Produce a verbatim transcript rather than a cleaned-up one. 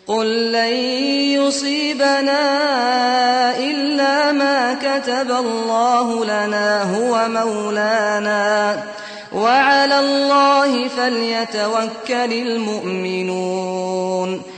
قل لن يصيبنا إلا ما كتب الله لنا هو مولانا وعلى الله فليتوكل المؤمنون